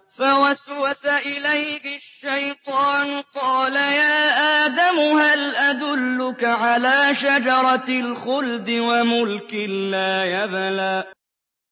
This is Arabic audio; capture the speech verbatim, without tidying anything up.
فوسوس إليه الشيطان قال يا آدم هل أدلك على شجرة الخلد وملك لا يبلى